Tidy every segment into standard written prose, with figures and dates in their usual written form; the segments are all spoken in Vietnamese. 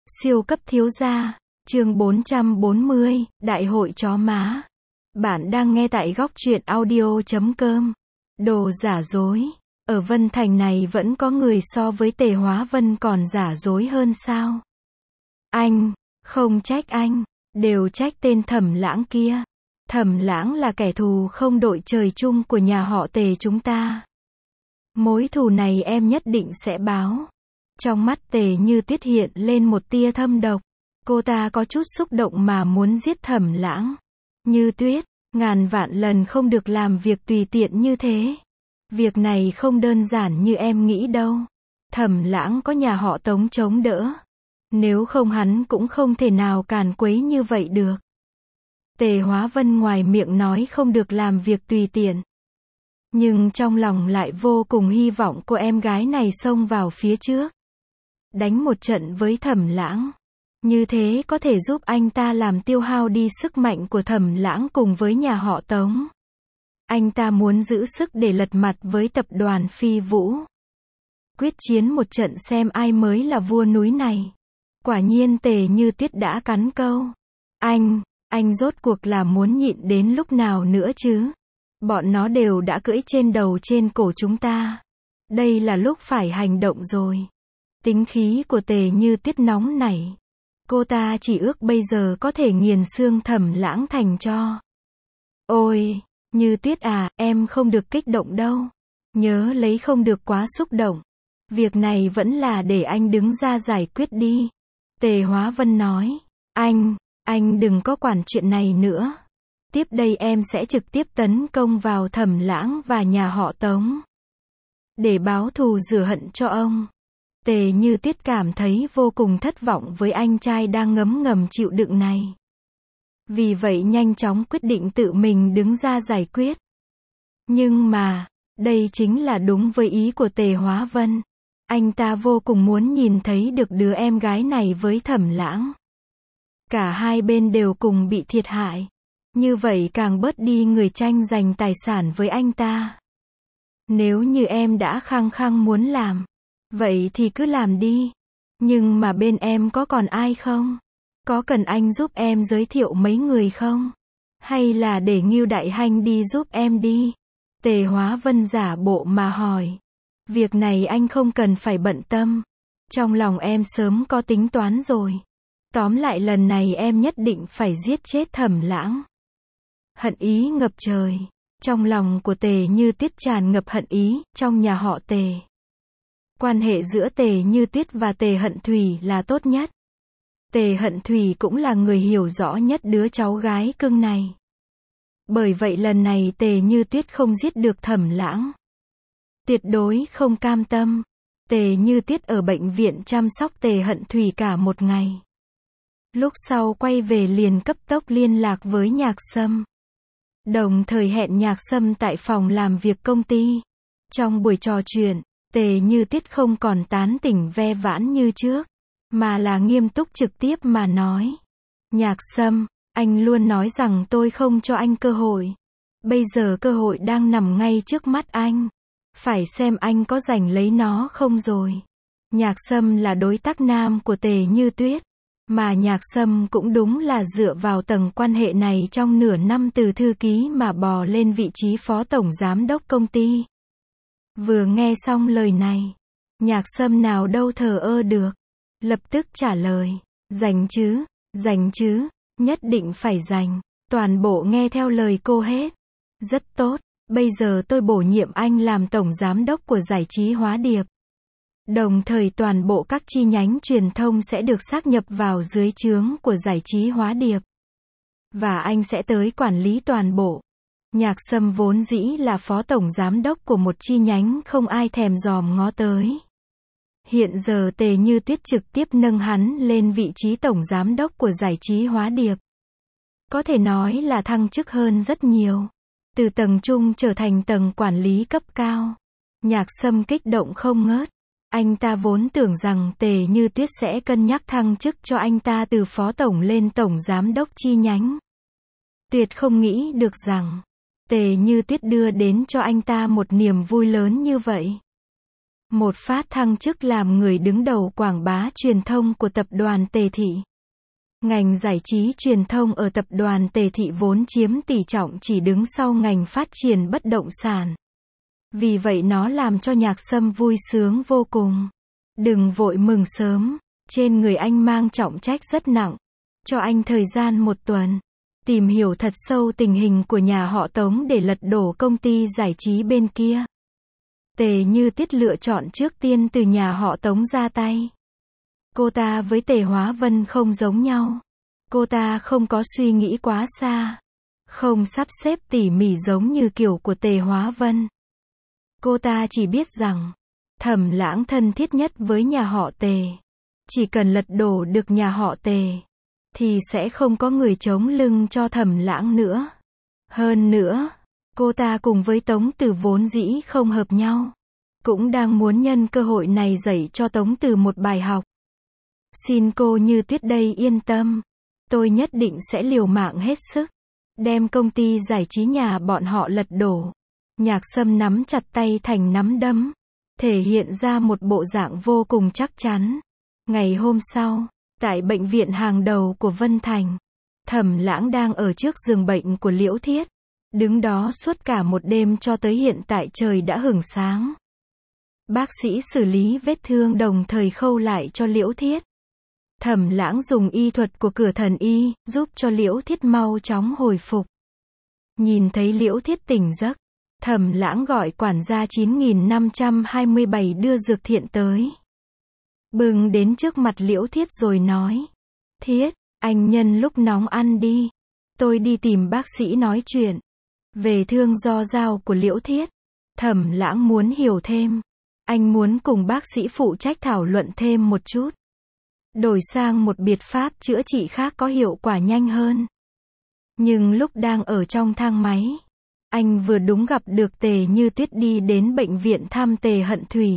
Siêu cấp thiếu gia, chương 440, Đại hội chó má. Bạn đang nghe tại góc truyện audio.com. Đồ giả dối. Ở Vân Thành này vẫn có người so với Tề Hóa Vân còn giả dối hơn sao? Anh, không trách anh, đều trách tên Thẩm Lãng kia. Thẩm Lãng là kẻ thù không đội trời chung của nhà họ Tề chúng ta. Mối thù này em nhất định sẽ báo. Trong mắt Tề Như Tuyết hiện lên một tia thâm độc. Cô ta có chút xúc động mà muốn giết Thẩm Lãng. Như Tuyết, ngàn vạn lần không được làm việc tùy tiện như thế. Việc này không đơn giản như em nghĩ đâu. Thẩm Lãng có nhà họ Tống chống đỡ. Nếu không hắn cũng không thể nào càn quấy như vậy được. Tề Hóa Vân ngoài miệng nói không được làm việc tùy tiện. Nhưng trong lòng lại vô cùng hy vọng cô em gái này xông vào phía trước. Đánh một trận với Thẩm Lãng. Như thế có thể giúp anh ta làm tiêu hao đi sức mạnh của Thẩm Lãng cùng với nhà họ Tống. Anh ta muốn giữ sức để lật mặt với tập đoàn Phi Vũ. Quyết chiến một trận xem ai mới là vua núi này. Quả nhiên Tề Như Tuyết đã cắn câu. Anh rốt cuộc là muốn nhịn đến lúc nào nữa chứ? Bọn nó đều đã cưỡi trên đầu trên cổ chúng ta. Đây là lúc phải hành động rồi. Tính khí của Tề Như Tuyết nóng nảy. Cô ta chỉ ước bây giờ có thể nghiền xương Thẩm Lãng thành tro. Ôi, Như Tuyết à, em không được kích động đâu. Nhớ lấy không được quá xúc động. Việc này vẫn là để anh đứng ra giải quyết đi. Tề Hóa Vân nói. Anh đừng có quản chuyện này nữa. Tiếp đây em sẽ trực tiếp tấn công vào Thẩm Lãng và nhà họ Tống. Để báo thù rửa hận cho ông. Tề Như Tuyết cảm thấy vô cùng thất vọng với anh trai đang ngấm ngầm chịu đựng này. Vì vậy nhanh chóng quyết định tự mình đứng ra giải quyết. Nhưng mà, đây chính là đúng với ý của Tề Hóa Vân. Anh ta vô cùng muốn nhìn thấy được đứa em gái này với Thẩm Lãng. Cả hai bên đều cùng bị thiệt hại. Như vậy càng bớt đi người tranh giành tài sản với anh ta. Nếu như em đã khăng khăng muốn làm, vậy thì cứ làm đi. Nhưng mà bên em có còn ai không? Có cần anh giúp em giới thiệu mấy người không? Hay là để Ngưu Đại Hanh đi giúp em đi? Tề Hóa Vân giả bộ mà hỏi. Việc này anh không cần phải bận tâm. Trong lòng em sớm có tính toán rồi. Tóm lại lần này em nhất định phải giết chết Thẩm Lãng. Hận ý ngập trời. Trong lòng của Tề Như Tuyết tràn ngập hận ý, trong nhà họ Tề. Quan hệ giữa Tề Như Tuyết và Tề Hận Thủy là tốt nhất. Tề Hận Thủy cũng là người hiểu rõ nhất đứa cháu gái cưng này. Bởi vậy lần này Tề Như Tuyết không giết được Thẩm Lãng. Tuyệt đối không cam tâm. Tề Như Tuyết ở bệnh viện chăm sóc Tề Hận Thủy cả một ngày. Lúc sau quay về liền cấp tốc liên lạc với Nhạc Sâm. Đồng thời hẹn Nhạc Sâm tại phòng làm việc công ty. Trong buổi trò chuyện, Tề Như Tuyết không còn tán tỉnh ve vãn như trước, mà là nghiêm túc trực tiếp mà nói. Nhạc Sâm, anh luôn nói rằng tôi không cho anh cơ hội. Bây giờ cơ hội đang nằm ngay trước mắt anh. Phải xem anh có giành lấy nó không rồi. Nhạc Sâm là đối tác nam của Tề Như Tuyết. Mà Nhạc Sâm cũng đúng là dựa vào tầng quan hệ này trong nửa năm từ thư ký mà bò lên vị trí phó tổng giám đốc công ty. Vừa nghe xong lời này, Nhạc Sâm nào đâu thờ ơ được. Lập tức trả lời, giành chứ, nhất định phải giành. Toàn bộ nghe theo lời cô hết. Rất tốt, bây giờ tôi bổ nhiệm anh làm tổng giám đốc của giải trí Hóa Điệp. Đồng thời toàn bộ các chi nhánh truyền thông sẽ được sáp nhập vào dưới trướng của giải trí Hóa Điệp. Và anh sẽ tới quản lý toàn bộ. Nhạc Sâm vốn dĩ là phó tổng giám đốc của một chi nhánh không ai thèm dòm ngó tới. Hiện giờ Tề Như Tuyết trực tiếp nâng hắn lên vị trí tổng giám đốc của giải trí Hóa Điệp. Có thể nói là thăng chức hơn rất nhiều. Từ tầng trung trở thành tầng quản lý cấp cao. Nhạc Sâm kích động không ngớt. Anh ta vốn tưởng rằng Tề Như Tuyết sẽ cân nhắc thăng chức cho anh ta từ phó tổng lên tổng giám đốc chi nhánh. Tuyệt không nghĩ được rằng Tề Như Tuyết đưa đến cho anh ta một niềm vui lớn như vậy. một phát thăng chức làm người đứng đầu quảng bá truyền thông của tập đoàn Tề Thị. Ngành giải trí truyền thông ở tập đoàn Tề Thị vốn chiếm tỷ trọng chỉ đứng sau ngành phát triển bất động sản. Vì vậy nó làm cho Nhạc Sâm vui sướng vô cùng. Đừng vội mừng sớm, trên người anh mang trọng trách rất nặng. Cho anh thời gian 1 tuần, tìm hiểu thật sâu tình hình của nhà họ Tống để lật đổ công ty giải trí bên kia. Tề Như Tuyết lựa chọn trước tiên từ nhà họ Tống ra tay. Cô ta với Tề Hóa Vân không giống nhau. Cô ta không có suy nghĩ quá xa, không sắp xếp tỉ mỉ giống như kiểu của Tề Hóa Vân. Cô ta chỉ biết rằng, Thẩm Lãng thân thiết nhất với nhà họ Tề. Chỉ cần lật đổ được nhà họ Tề, thì sẽ không có người chống lưng cho Thẩm Lãng nữa. Hơn nữa, cô ta cùng với Tống Từ vốn dĩ không hợp nhau. Cũng đang muốn nhân cơ hội này dạy cho Tống Từ một bài học. Xin cô Như Tuyết đây yên tâm. Tôi nhất định sẽ liều mạng hết sức. Đem công ty giải trí nhà bọn họ lật đổ. Nhạc Sâm nắm chặt tay thành nắm đấm. Thể hiện ra một bộ dạng vô cùng chắc chắn. Ngày hôm sau, tại bệnh viện hàng đầu của Vân Thành, Thẩm Lãng đang ở trước giường bệnh của Liễu Thiết. Đứng đó suốt cả một đêm cho tới hiện tại trời đã hửng sáng. Bác sĩ xử lý vết thương đồng thời khâu lại cho Liễu Thiết. Thẩm Lãng dùng y thuật của Cửa Thần Y, giúp cho Liễu Thiết mau chóng hồi phục. Nhìn thấy Liễu Thiết tỉnh giấc, Thẩm Lãng gọi quản gia 9527 đưa dược thiện tới. Bưng đến trước mặt Liễu Thiết rồi nói. Thiết, anh nhân lúc nóng ăn đi. Tôi đi tìm bác sĩ nói chuyện. Về thương do dao của Liễu Thiết, Thẩm Lãng muốn hiểu thêm. Anh muốn cùng bác sĩ phụ trách thảo luận thêm một chút. Đổi sang một biện pháp chữa trị khác có hiệu quả nhanh hơn. Nhưng lúc đang ở trong thang máy, anh vừa đúng gặp được Tề Như Tuyết đi đến bệnh viện thăm Tề Hận Thủy.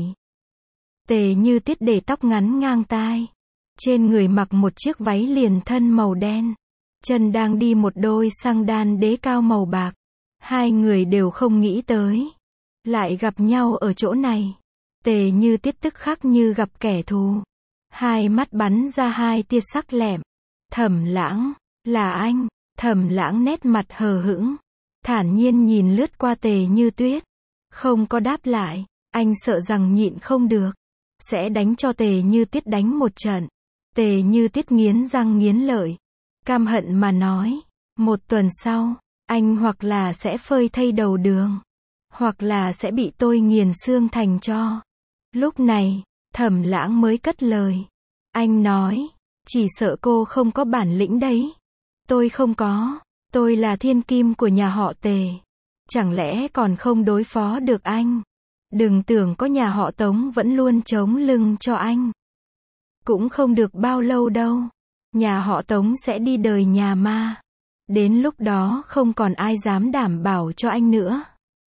Tề Như Tuyết để tóc ngắn ngang tai. Trên người mặc một chiếc váy liền thân màu đen. Chân đang đi một đôi xăng đan đế cao màu bạc. Hai người đều không nghĩ tới. Lại gặp nhau ở chỗ này. Tề Như Tuyết tức khắc như gặp kẻ thù. Hai mắt bắn ra hai tia sắc lẹm. Thẩm Lãng, là anh. Thẩm Lãng nét mặt hờ hững. Thản nhiên nhìn lướt qua Tề Như Tuyết. Không có đáp lại. Anh sợ rằng nhịn không được. Sẽ đánh cho Tề Như Tuyết đánh một trận. Tề Như Tuyết nghiến răng nghiến lợi. Căm hận mà nói. 1 tuần sau, anh hoặc là sẽ phơi thây đầu đường. Hoặc là sẽ bị tôi nghiền xương thành tro. Lúc này, Thẩm Lãng mới cất lời. Anh nói, chỉ sợ cô không có bản lĩnh đấy. Tôi không có. Tôi là thiên kim của nhà họ Tề. Chẳng lẽ còn không đối phó được anh? Đừng tưởng có nhà họ Tống vẫn luôn chống lưng cho anh. Cũng không được bao lâu đâu. Nhà họ Tống sẽ đi đời nhà ma. Đến lúc đó không còn ai dám đảm bảo cho anh nữa.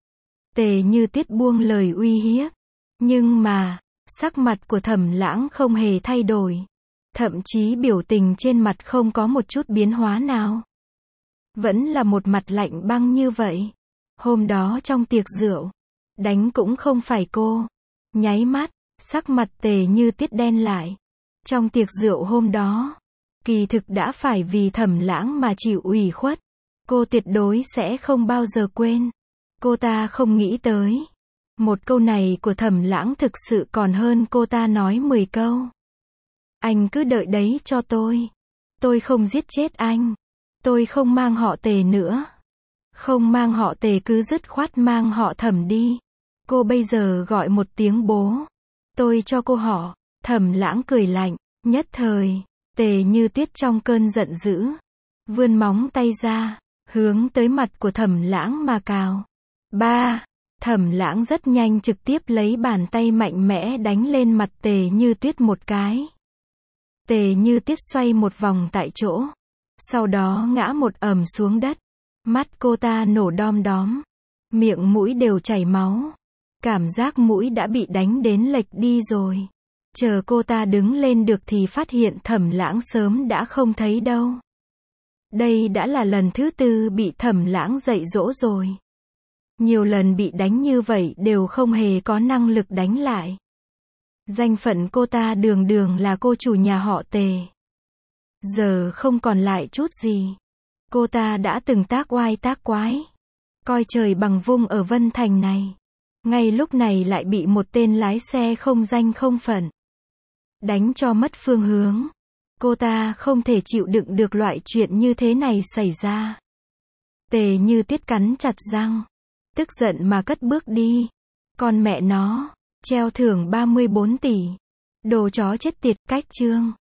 Tề Như Tuyết buông lời uy hiếp. Nhưng mà, sắc mặt của Thẩm Lãng không hề thay đổi. Thậm chí biểu tình trên mặt không có một chút biến hóa nào. Vẫn là một mặt lạnh băng như vậy. Hôm đó trong tiệc rượu, đánh cũng không phải cô. Nháy mắt, sắc mặt Tề Như Tuyết đen lại. Trong tiệc rượu hôm đó, kỳ thực đã phải vì Thẩm Lãng mà chịu ủy khuất. Cô tuyệt đối sẽ không bao giờ quên. Cô ta không nghĩ tới. Một câu này của Thẩm Lãng thực sự còn hơn cô ta nói 10 câu. Anh cứ đợi đấy cho tôi. Tôi không giết chết anh. Tôi không mang họ Tề nữa. Không mang họ Tề cứ dứt khoát mang họ Thẩm đi. Cô bây giờ gọi một tiếng bố. Tôi cho cô họ. Thẩm Lãng cười lạnh. Nhất thời, Tề Như Tuyết trong cơn giận dữ. Vươn móng tay ra, hướng tới mặt của Thẩm Lãng mà cào. Ba. Thẩm Lãng rất nhanh trực tiếp lấy bàn tay mạnh mẽ đánh lên mặt Tề Như Tuyết một cái. Tề Như Tuyết xoay một vòng tại chỗ. Sau đó ngã một ầm xuống đất. Mắt cô ta nổ đom đóm. Miệng mũi đều chảy máu. Cảm giác mũi đã bị đánh đến lệch đi rồi. Chờ cô ta đứng lên được thì phát hiện Thẩm Lãng sớm đã không thấy đâu. Đây đã là lần thứ 4 bị Thẩm Lãng dạy dỗ rồi. Nhiều lần bị đánh như vậy đều không hề có năng lực đánh lại. Danh phận cô ta đường đường là cô chủ nhà họ Tề. Giờ không còn lại chút gì. Cô ta đã từng tác oai tác quái, coi trời bằng vung ở Vân Thành này. Ngay lúc này lại bị một tên lái xe không danh không phận đánh cho mất phương hướng. Cô ta không thể chịu đựng được loại chuyện như thế này xảy ra. Tề Như Tuyết cắn chặt răng, tức giận mà cất bước đi. Con mẹ nó, treo thưởng 34 tỷ. Đồ chó chết tiệt, cách chương.